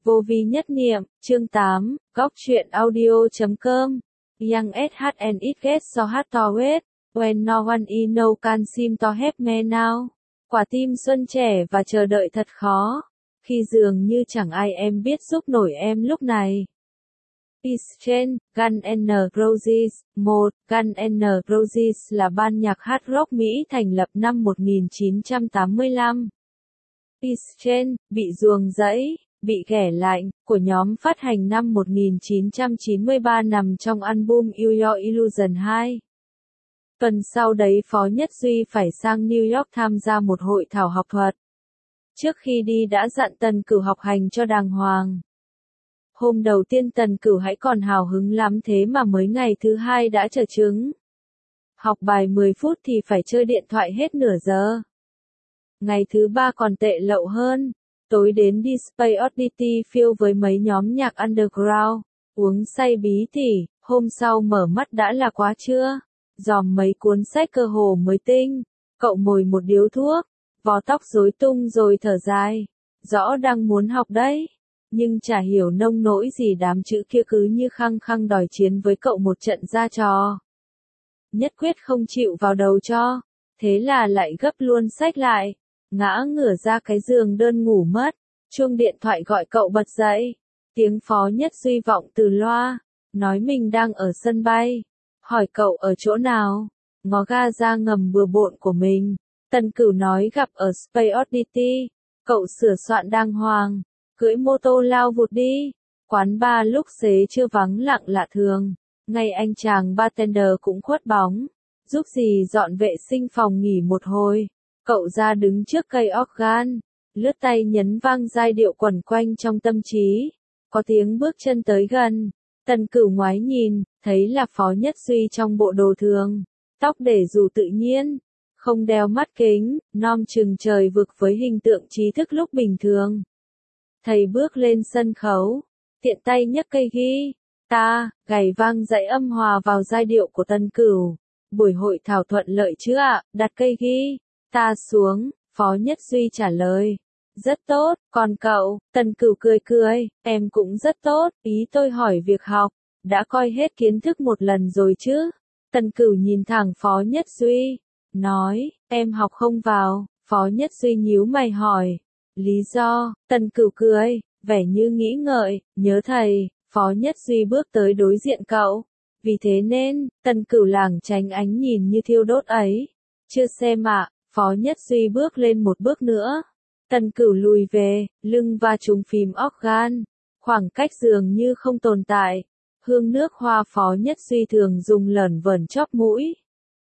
Vô vi nhất niệm, chương 8, góc truyện audio.com. Young SHN it gets so hard to wait, when no one I know can seem to help me now. Quả tim xuân trẻ và chờ đợi thật khó, khi dường như chẳng ai em biết giúp nổi em lúc này. Israel, Guns N' Roses. 1. Guns N' Roses là ban nhạc hard rock Mỹ thành lập năm 1985. Israel, bị ruồng rẫy, bị ghẻ lạnh, của nhóm phát hành năm 1993 nằm trong album Use Your Illusion 2. Tuần sau đấy Phó Nhất Duy phải sang New York tham gia một hội thảo học thuật. Trước khi đi đã dặn Tần Cửu học hành cho đàng hoàng. Hôm đầu tiên Tần Cửu hãy còn hào hứng lắm thế mà mới ngày thứ hai đã trở chứng. Học bài 10 phút thì phải chơi điện thoại hết nửa giờ. Ngày thứ ba còn tệ lậu hơn. Tối đến đi Space Oddity Field với mấy nhóm nhạc underground, uống say bí tỉ, hôm sau mở mắt đã là quá trưa. Dòm mấy cuốn sách cơ hồ mới tinh, cậu mồi một điếu thuốc, vò tóc rối tung rồi thở dài. Rõ đang muốn học đấy, nhưng chả hiểu nông nỗi gì đám chữ kia cứ như khăng khăng đòi chiến với cậu một trận ra trò. Nhất quyết không chịu vào đầu cho, thế là lại gấp luôn sách lại. Ngã ngửa ra cái giường đơn ngủ mất, chuông điện thoại gọi cậu bật dậy. Tiếng Phó Nhất Duy vọng từ loa, nói mình đang ở sân bay. Hỏi cậu ở chỗ nào, ngó ga ra ngầm bừa bộn của mình. Tần Cửu nói gặp ở Space Oddity. Cậu sửa soạn đàng hoàng, cưỡi mô tô lao vụt đi. Quán bar lúc xế chưa vắng lặng lạ thường. Ngay anh chàng bartender cũng khuất bóng, giúp gì dọn vệ sinh phòng nghỉ một hồi. Cậu ra đứng trước cây organ, lướt tay nhấn vang giai điệu quẩn quanh trong tâm trí. Có tiếng bước chân tới gần. Tần Cửu ngoái nhìn, thấy là Phó Nhất Duy trong bộ đồ thường, tóc để rủ tự nhiên, không đeo mắt kính, nom chừng trời vực với hình tượng trí thức lúc bình thường. Thầy bước lên sân khấu, tiện tay nhấc cây ghi-ta-gảy vang dãy âm hòa vào giai điệu của Tần Cửu. Buổi hội thảo thuận lợi chứ ạ? Đặt cây ghi-ta xuống, Phó Nhất Duy trả lời. Rất tốt, còn cậu? Tần Cửu cười cười, em cũng rất tốt, ý tôi hỏi việc học, đã coi hết kiến thức một lần rồi chứ? Tần Cửu nhìn thẳng Phó Nhất Duy, nói, em học không vào. Phó Nhất Duy nhíu mày hỏi, lý do? Tần Cửu cười, vẻ như nghĩ ngợi, nhớ thầy. Phó Nhất Duy bước tới đối diện cậu. Vì thế nên, Tần Cửu lảng tránh ánh nhìn như thiêu đốt ấy. Chưa xem ạ. Phó Nhất Duy bước lên một bước nữa. Tần Cửu lùi về, lưng va trúng phím organ. Khoảng cách dường như không tồn tại. Hương nước hoa Phó Nhất Duy thường dùng lởn vởn chóp mũi.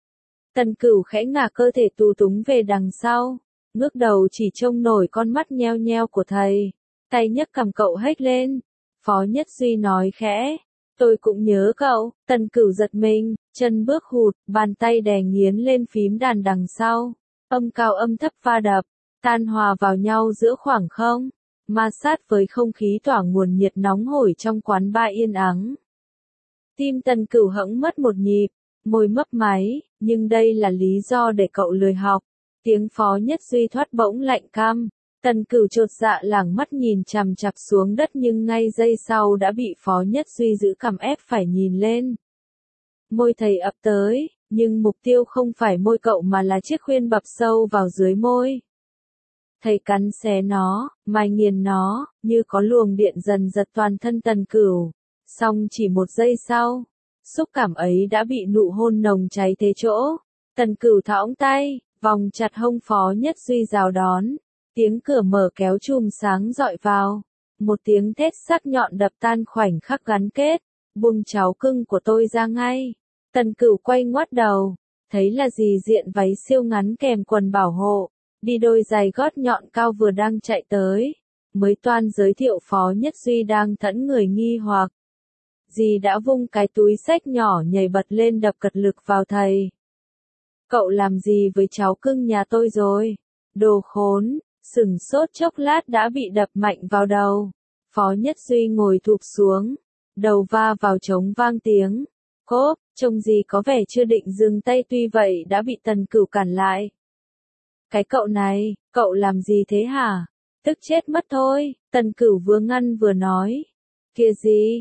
Tần Cửu khẽ ngả cơ thể tù túng về đằng sau, ngước đầu chỉ trông nổi con mắt nheo nheo của thầy. Tay nhấc cằm cậu hếch lên. Phó Nhất Duy nói khẽ, tôi cũng nhớ cậu. Tần Cửu giật mình, chân bước hụt, bàn tay đè nghiến lên phím đàn đằng sau. Âm cao âm thấp va đập, tan hòa vào nhau giữa khoảng không, ma sát với không khí tỏa nguồn nhiệt nóng hổi trong quán bar yên ắng. Tim Tần Cửu hẫng mất một nhịp, môi mấp máy, nhưng đây là lý do để cậu lười học. Tiếng Phó Nhất Duy thoát bỗng lạnh căm. Tần Cửu chột dạ lảng mắt nhìn chằm chằm xuống đất nhưng ngay giây sau đã bị Phó Nhất Duy giữ cằm ép phải nhìn lên. Môi thầy ập tới, nhưng mục tiêu không phải môi cậu mà là chiếc khuyên bập sâu vào dưới môi. Thầy cắn xé nó, mài nghiền nó, như có luồng điện dần giật toàn thân Tần Cửu. Xong chỉ một giây sau, xúc cảm ấy đã bị nụ hôn nồng cháy thế chỗ. Tần Cửu thõng tay, vòng chặt hông Phó Nhất Duy rào đón. Tiếng cửa mở kéo chùm sáng dọi vào. Một tiếng thét sắc nhọn đập tan khoảnh khắc gắn kết. Buông cháu cưng của tôi ra ngay. Tần Cửu quay ngoắt đầu, thấy là dì diện váy siêu ngắn kèm quần bảo hộ, đi đôi giày gót nhọn cao vừa đang chạy tới. Mới toan giới thiệu Phó Nhất Duy đang thẫn người nghi hoặc. Dì đã vung cái túi xách nhỏ nhảy bật lên đập cật lực vào thầy. Cậu làm gì với cháu cưng nhà tôi rồi? Đồ khốn! Sửng sốt chốc lát đã bị đập mạnh vào đầu. Phó Nhất Duy ngồi thụp xuống, đầu va vào trống vang tiếng. Cốp, trông gì có vẻ chưa định dừng tay tuy vậy đã bị Tần Cửu cản lại. Cái cậu này, cậu làm gì thế hả? Tức chết mất thôi, Tần Cửu vừa ngăn vừa nói. Kia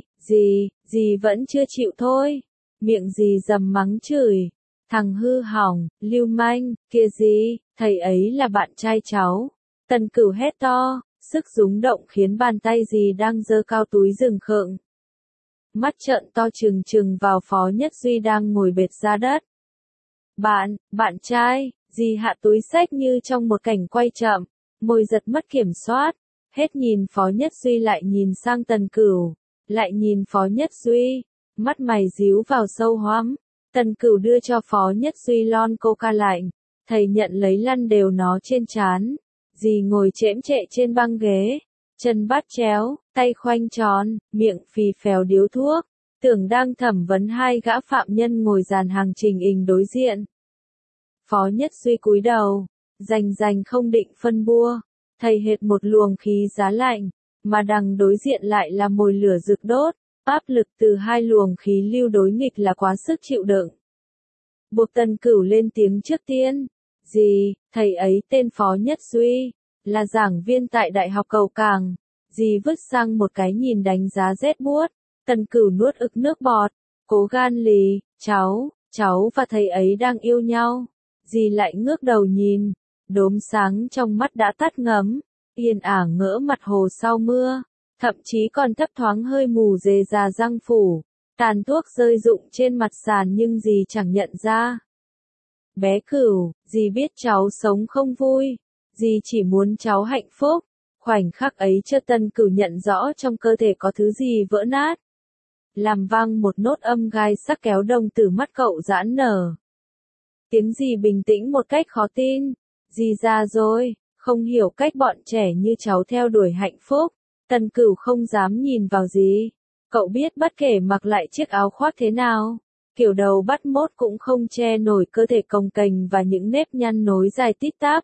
gì vẫn chưa chịu thôi. Miệng gì dầm mắng chửi. Thằng hư hỏng, lưu manh, kia gì, thầy ấy là bạn trai cháu. Tần Cửu hét to, sức rúng động khiến bàn tay gì đang giơ cao túi rừng khựng. Mắt trợn to trừng trừng vào Phó Nhất Duy đang ngồi bệt ra đất. Bạn trai, dì hạ túi xách như trong một cảnh quay chậm, môi giật mất kiểm soát, hết nhìn Phó Nhất Duy lại nhìn sang Tần Cửu, lại nhìn Phó Nhất Duy, mắt mày díu vào sâu hoắm. Tần Cửu đưa cho Phó Nhất Duy lon coca lạnh, thầy nhận lấy lăn đều nó trên trán, dì ngồi chễm chệ trên băng ghế, chân bắt chéo, tay khoanh tròn, miệng phì phèo điếu thuốc, tưởng đang thẩm vấn hai gã phạm nhân ngồi dàn hàng trình hình đối diện. Phó Nhất Duy cúi đầu, rành không định phân bua, thầy hệt một luồng khí giá lạnh, mà đằng đối diện lại là mồi lửa rực đốt, áp lực từ hai luồng khí lưu đối nghịch là quá sức chịu đựng. Buộc Tần Cửu lên tiếng trước tiên, dì, thầy ấy tên Phó Nhất Duy, là giảng viên tại Đại học Cầu Cảng. Dì vứt sang một cái nhìn đánh giá rét buốt, Tần Cửu nuốt ực nước bọt, cố gan lì, cháu và thầy ấy đang yêu nhau. Dì lại ngước đầu nhìn, đốm sáng trong mắt đã tắt ngấm, yên ả ngỡ mặt hồ sau mưa, thậm chí còn thấp thoáng hơi mù dề già răng phủ, tàn thuốc rơi rụng trên mặt sàn nhưng dì chẳng nhận ra. Bé Cửu, dì biết cháu sống không vui, dì chỉ muốn cháu hạnh phúc. Khoảnh khắc ấy cho Tần Cửu nhận rõ trong cơ thể có thứ gì vỡ nát. Làm vang một nốt âm gai sắc kéo đồng tử mắt cậu giãn nở. Tiếng dì bình tĩnh một cách khó tin. Dì già rồi, không hiểu cách bọn trẻ như cháu theo đuổi hạnh phúc. Tần Cửu không dám nhìn vào dì. Cậu biết bất kể mặc lại chiếc áo khoác thế nào, kiểu đầu bắt mốt cũng không che nổi cơ thể cồng kềnh và những nếp nhăn nối dài tít tắp.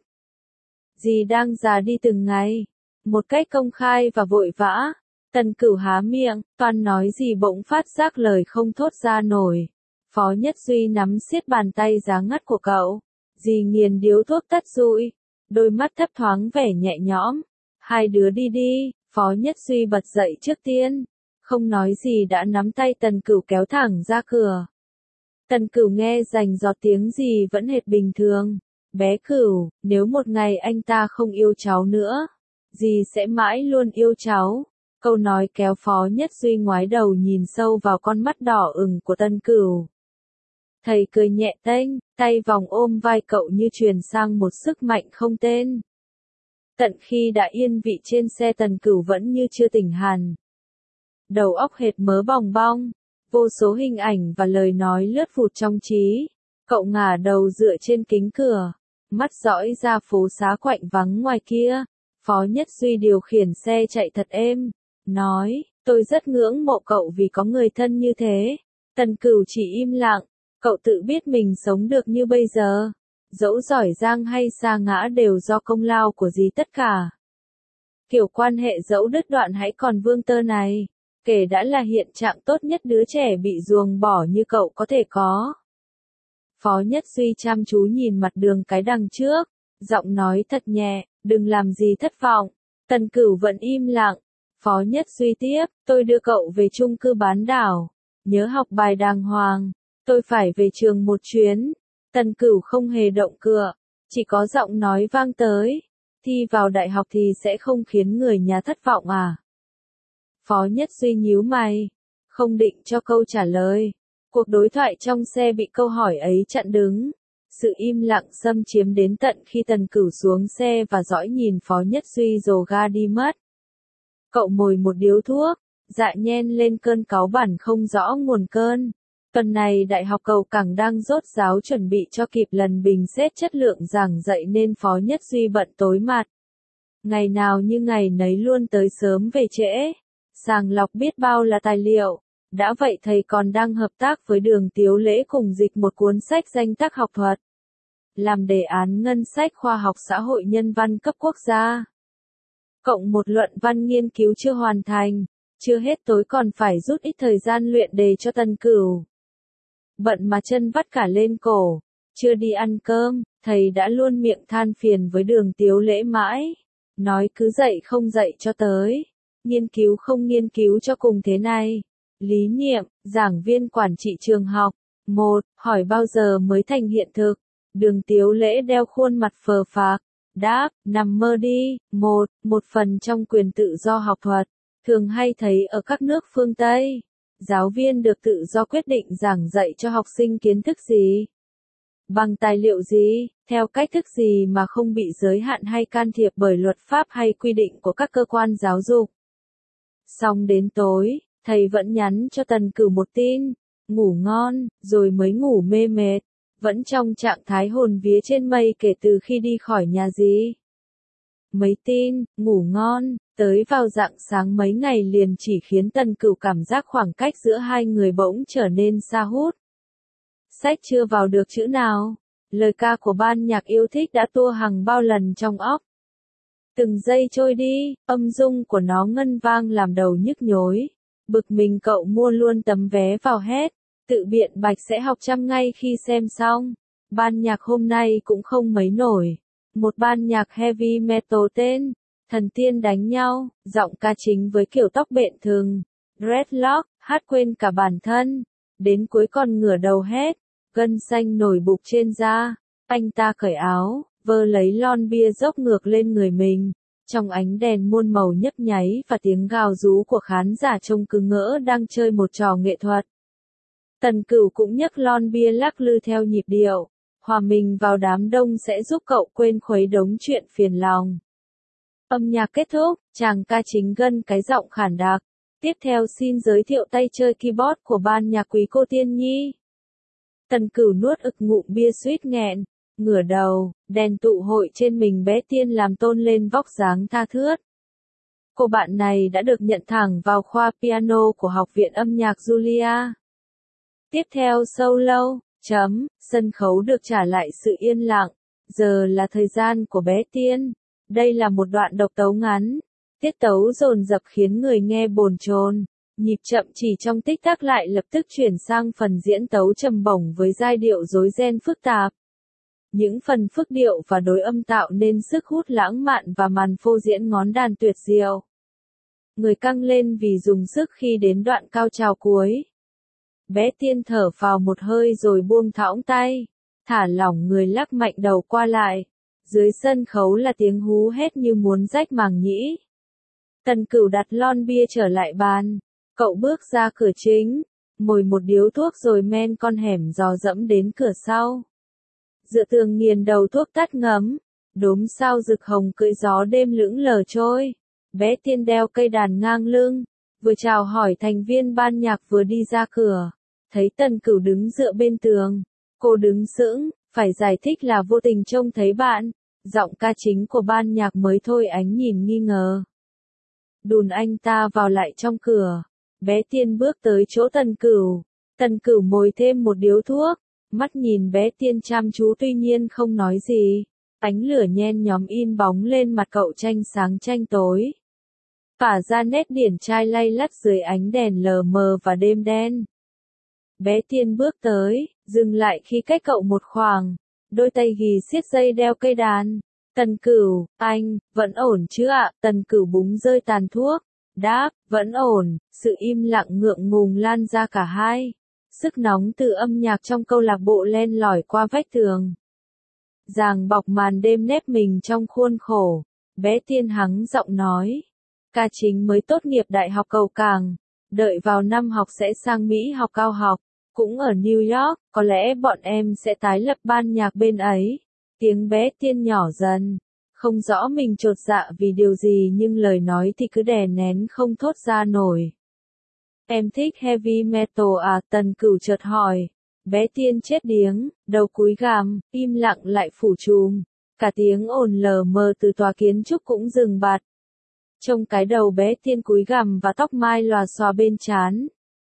Dì đang già đi từng ngày. Một cách công khai và vội vã, Tần Cửu há miệng, toan nói gì bỗng phát giác lời không thốt ra nổi. Phó Nhất Duy nắm siết bàn tay giá ngắt của cậu, dì nghiền điếu thuốc tắt rụi, đôi mắt thấp thoáng vẻ nhẹ nhõm. Hai đứa đi đi, Phó Nhất Duy bật dậy trước tiên, không nói gì đã nắm tay Tần Cửu kéo thẳng ra cửa. Tần Cửu nghe rành giọt tiếng gì vẫn hệt bình thường. Bé Cửu, nếu một ngày anh ta không yêu cháu nữa, dì sẽ mãi luôn yêu cháu. Câu nói kéo Phó Nhất Duy ngoái đầu nhìn sâu vào con mắt đỏ ửng của Tần Cửu. Thầy cười nhẹ tênh, tay vòng ôm vai cậu như truyền sang một sức mạnh không tên. Tận khi đã yên vị trên xe Tần Cửu vẫn như chưa tỉnh hẳn. Đầu óc hệt mớ bòng bong, vô số hình ảnh và lời nói lướt vụt trong trí. Cậu ngả đầu dựa trên kính cửa, mắt dõi ra phố xá quạnh vắng ngoài kia. Phó Nhất Duy điều khiển xe chạy thật êm, nói, tôi rất ngưỡng mộ cậu vì có người thân như thế. Tần Cửu chỉ im lặng, cậu tự biết mình sống được như bây giờ. Dẫu giỏi giang hay sa ngã đều do công lao của dì tất cả. Kiểu quan hệ dẫu đứt đoạn hãy còn vương tơ này, kể đã là hiện trạng tốt nhất đứa trẻ bị ruồng bỏ như cậu có thể có. Phó Nhất Duy chăm chú nhìn mặt đường cái đằng trước, giọng nói thật nhẹ, đừng làm gì thất vọng. Tần Cửu vẫn im lặng. Phó Nhất Duy tiếp, tôi đưa cậu về chung cư bán đảo. Nhớ học bài đàng hoàng, tôi phải về trường một chuyến. Tần Cửu không hề động cựa, chỉ có giọng nói vang tới. Thi vào đại học thì sẽ không khiến người nhà thất vọng à? Phó Nhất Duy nhíu mày, không định cho câu trả lời. Cuộc đối thoại trong xe bị câu hỏi ấy chặn đứng. Sự im lặng xâm chiếm đến tận khi Tần Cửu xuống xe và dõi nhìn Phó Nhất Duy rồ ga đi mất. Cậu mồi một điếu thuốc, dạ nhen lên cơn cáu bẳn không rõ nguồn cơn. Tuần này Đại học Cầu Cảng đang dốt giáo chuẩn bị cho kịp lần bình xét chất lượng giảng dạy nên Phó Nhất Duy bận tối mặt. Ngày nào như ngày nấy luôn tới sớm về trễ, sàng lọc biết bao là tài liệu. Đã vậy thầy còn đang hợp tác với Đường Tiếu Lễ cùng dịch một cuốn sách danh tác học thuật. Làm đề án ngân sách khoa học xã hội nhân văn cấp quốc gia. Cộng một luận văn nghiên cứu chưa hoàn thành, chưa hết tối còn phải rút ít thời gian luyện đề cho Tần Cửu. Bận mà chân vắt cả lên cổ, chưa đi ăn cơm, thầy đã luôn miệng than phiền với Đường Tiếu Lễ mãi. Nói cứ dạy không dạy cho tới. Nghiên cứu không nghiên cứu cho cùng thế này. Lý Niệm, giảng viên quản trị trường học. 1. Hỏi bao giờ mới thành hiện thực? Đường Tiếu Lễ đeo khuôn mặt phờ phạc. Đáp, nằm mơ đi. Một phần trong quyền tự do học thuật. Thường hay thấy ở các nước phương Tây. Giáo viên được tự do quyết định giảng dạy cho học sinh kiến thức gì. Bằng tài liệu gì, theo cách thức gì mà không bị giới hạn hay can thiệp bởi luật pháp hay quy định của các cơ quan giáo dục. Xong đến tối, thầy vẫn nhắn cho Tần Cửu một tin, ngủ ngon, rồi mới ngủ mê mệt, vẫn trong trạng thái hồn vía trên mây kể từ khi đi khỏi nhà gì. Mấy tin, ngủ ngon, tới vào rạng sáng mấy ngày liền chỉ khiến Tần Cửu cảm giác khoảng cách giữa hai người bỗng trở nên xa hút. Sách chưa vào được chữ nào, lời ca của ban nhạc yêu thích đã tua hàng bao lần trong óc. Từng giây trôi đi, âm dung của nó ngân vang làm đầu nhức nhối. Bực mình cậu mua luôn tấm vé vào hết, tự biện bạch sẽ học chăm ngay khi xem xong. Ban nhạc hôm nay cũng không mấy nổi. Một ban nhạc heavy metal tên, thần tiên đánh nhau, giọng ca chính với kiểu tóc bện thừng, dreadlock, hát quên cả bản thân. Đến cuối còn ngửa đầu hết, gân xanh nổi bục trên da. Anh ta cởi áo, vơ lấy lon bia dốc ngược lên người mình. Trong ánh đèn muôn màu nhấp nháy và tiếng gào rú của khán giả trông cứ ngỡ đang chơi một trò nghệ thuật. Tần Cửu cũng nhấc lon bia lắc lư theo nhịp điệu. Hòa mình vào đám đông sẽ giúp cậu quên khuấy đống chuyện phiền lòng. Âm nhạc kết thúc, chàng ca chính gân cái giọng khản đặc. Tiếp theo xin giới thiệu tay chơi keyboard của ban nhạc Quý Cô Tiên Nhi. Tần Cửu nuốt ực ngụm bia suýt nghẹn, ngửa đầu, đèn tụ hội trên mình bé Tiên làm tôn lên vóc dáng tha thướt. Cô bạn này đã được nhận thẳng vào khoa piano của Học viện âm nhạc Julia. Tiếp theo solo, sân khấu được trả lại sự yên lặng, giờ là thời gian của bé Tiên. Đây là một đoạn độc tấu ngắn, tiết tấu dồn dập khiến người nghe bồn chồn. Nhịp chậm chỉ trong tích tắc lại lập tức chuyển sang phần diễn tấu trầm bổng với giai điệu rối ren phức tạp. Những phần phức điệu và đối âm tạo nên sức hút lãng mạn và màn phô diễn ngón đàn tuyệt diệu. Người căng lên vì dùng sức khi đến đoạn cao trào cuối. Bé Tiên thở phào một hơi rồi buông thõng tay, thả lỏng người lắc mạnh đầu qua lại. Dưới sân khấu là tiếng hú hét như muốn rách màng nhĩ. Tần Cửu đặt lon bia trở lại bàn. Cậu bước ra cửa chính, mồi một điếu thuốc rồi men con hẻm dò dẫm đến cửa sau. Dựa tường nghiền đầu thuốc tắt ngấm, đốm sao rực hồng cưỡi gió đêm lững lờ trôi. Bé Tiên đeo cây đàn ngang lưng, vừa chào hỏi thành viên ban nhạc vừa đi ra cửa. Thấy Tần Cửu đứng dựa bên tường, cô đứng sững, phải giải thích là vô tình trông thấy bạn. Giọng ca chính của ban nhạc mới thôi ánh nhìn nghi ngờ. Đùn anh ta vào lại trong cửa. Bé Tiên bước tới chỗ Tần Cửu. Tần Cửu mồi thêm một điếu thuốc, mắt nhìn bé Tiên chăm chú tuy nhiên không nói gì. Ánh lửa nhen nhóm in bóng lên mặt cậu tranh sáng tranh tối. Phả ra nét điển trai lay lắt dưới ánh đèn lờ mờ và đêm đen. Bé Tiên bước tới, dừng lại khi cách cậu một khoảng. Đôi tay ghì siết dây đeo cây đàn. Tần Cửu, anh, vẫn ổn chứ ạ? Tần Cửu búng rơi tàn thuốc. Đáp, vẫn ổn. Sự im lặng ngượng ngùng lan ra cả hai. Sức nóng từ âm nhạc trong câu lạc bộ len lỏi qua vách tường. Ràng bọc màn đêm nép mình trong khuôn khổ. Bé Tiên hắng giọng nói. Ca chính mới tốt nghiệp đại học Cầu Cảng. Đợi vào năm học sẽ sang Mỹ học cao học. Cũng ở New York, có lẽ bọn em sẽ tái lập ban nhạc bên ấy. Tiếng bé Tiên nhỏ dần. Không rõ mình chột dạ vì điều gì nhưng lời nói thì cứ đè nén không thốt ra nổi. Em thích heavy metal à? Tần Cửu chợt hỏi. Bé Tiên chết điếng, đầu cúi gằm, im lặng lại phủ trùm. Cả tiếng ồn lờ mờ từ tòa kiến trúc cũng dừng bặt. Trông cái đầu bé Tiên cúi gằm và tóc mai lòa xòa bên trán.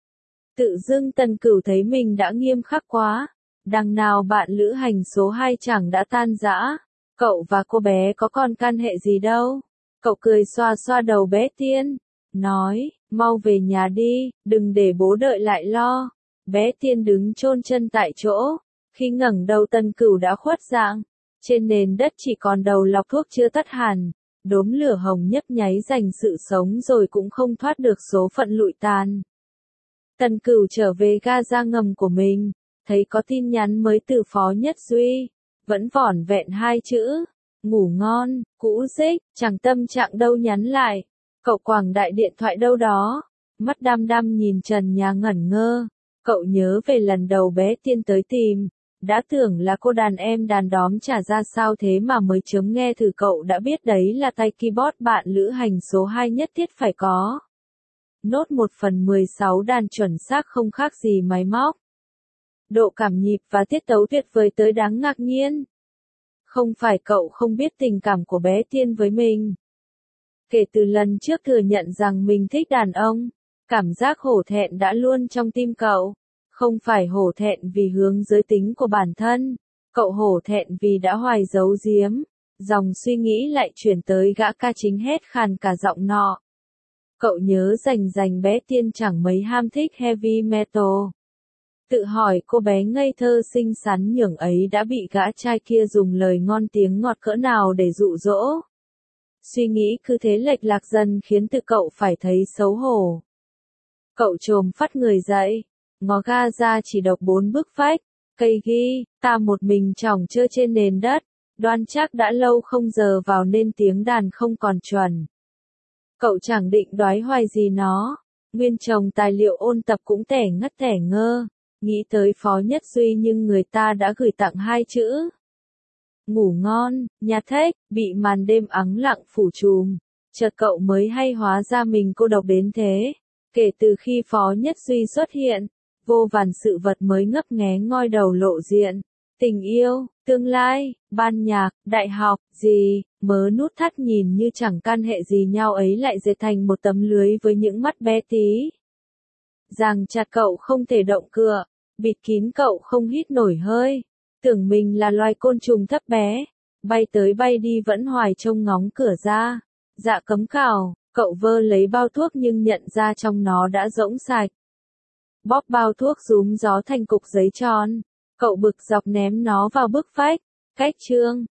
Tự dưng Tần Cửu thấy mình đã nghiêm khắc quá. Đằng nào bạn lữ hành số 2 chẳng đã tan rã. Cậu và cô bé có còn can hệ gì đâu. Cậu cười xoa xoa đầu bé Tiên. Nói, mau về nhà đi, đừng để bố đợi lại lo. Bé Tiên đứng chôn chân tại chỗ. Khi ngẩng đầu Tần Cửu đã khuất dạng. Trên nền đất chỉ còn đầu lọc thuốc chưa tắt hẳn. đốm lửa hồng nhấp nháy giành sự sống rồi cũng không thoát được số phận lụi tàn. Tần Cửu trở về ga ra ngầm của mình, thấy có tin nhắn mới từ Phó Nhất Duy, vẫn vỏn vẹn 2 chữ, ngủ ngon, cũ dích, chẳng tâm trạng đâu nhắn lại, cậu quảng đại điện thoại đâu đó, mắt đăm đăm nhìn trần nhà ngẩn ngơ, cậu nhớ về lần đầu bé Tiên tới tìm, đã tưởng là cô đàn em đàn đóm trả ra sao thế mà mới chớm nghe thử cậu đã biết đấy là tay keyboard bạn lữ hành số 2 nhất thiết phải có. Nốt 1/16 đàn chuẩn xác không khác gì máy móc. Độ cảm nhịp và tiết tấu tuyệt vời tới đáng ngạc nhiên. Không phải cậu không biết tình cảm của bé Tiên với mình. Kể từ lần trước thừa nhận rằng mình thích đàn ông, cảm giác hổ thẹn đã luôn trong tim cậu. Không phải hổ thẹn vì hướng giới tính của bản thân, cậu hổ thẹn vì đã hoài giấu giếm. Dòng suy nghĩ lại chuyển tới gã ca chính hét khàn cả giọng nọ. Cậu nhớ rành bé Tiên chẳng mấy ham thích heavy metal. Tự hỏi cô bé ngây thơ xinh xắn nhường ấy đã bị gã trai kia dùng lời ngon tiếng ngọt cỡ nào để dụ dỗ. Suy nghĩ cứ thế lệch lạc dần khiến tự cậu phải thấy xấu hổ. Cậu chồm phát người dậy, ngó ga ra chỉ đọc 4 bức vách, cây ghi, ta một mình chỏng chơ trên nền đất, đoan chắc đã lâu không giờ vào nên tiếng đàn không còn chuẩn. Cậu chẳng định đoái hoài gì nó, nguyên chồng tài liệu ôn tập cũng tẻ ngất tẻ ngơ, nghĩ tới Phó Nhất Duy nhưng người ta đã gửi tặng 2 chữ. Ngủ ngon, nhà thếch, bị màn đêm ắng lặng phủ trùm, chợt cậu mới hay hóa ra mình cô độc đến thế. Kể từ khi Phó Nhất Duy xuất hiện, vô vàn sự vật mới ngấp nghé ngoi đầu lộ diện. Tình yêu, tương lai, ban nhạc, đại học, gì, mớ nút thắt nhìn như chẳng can hệ gì nhau ấy lại dệt thành một tấm lưới với những mắt bé tí. Ràng chặt cậu không thể động cựa, bịt kín cậu không hít nổi hơi. Tưởng mình là loài côn trùng thấp bé, bay tới bay đi vẫn hoài trông ngóng cửa ra. Dạ cấm cào, cậu vơ lấy bao thuốc nhưng nhận ra trong nó đã rỗng sạch. Bóp bao thuốc rúm gió thành cục giấy tròn. Cậu bực dọc ném nó vào bức vách. Cách chương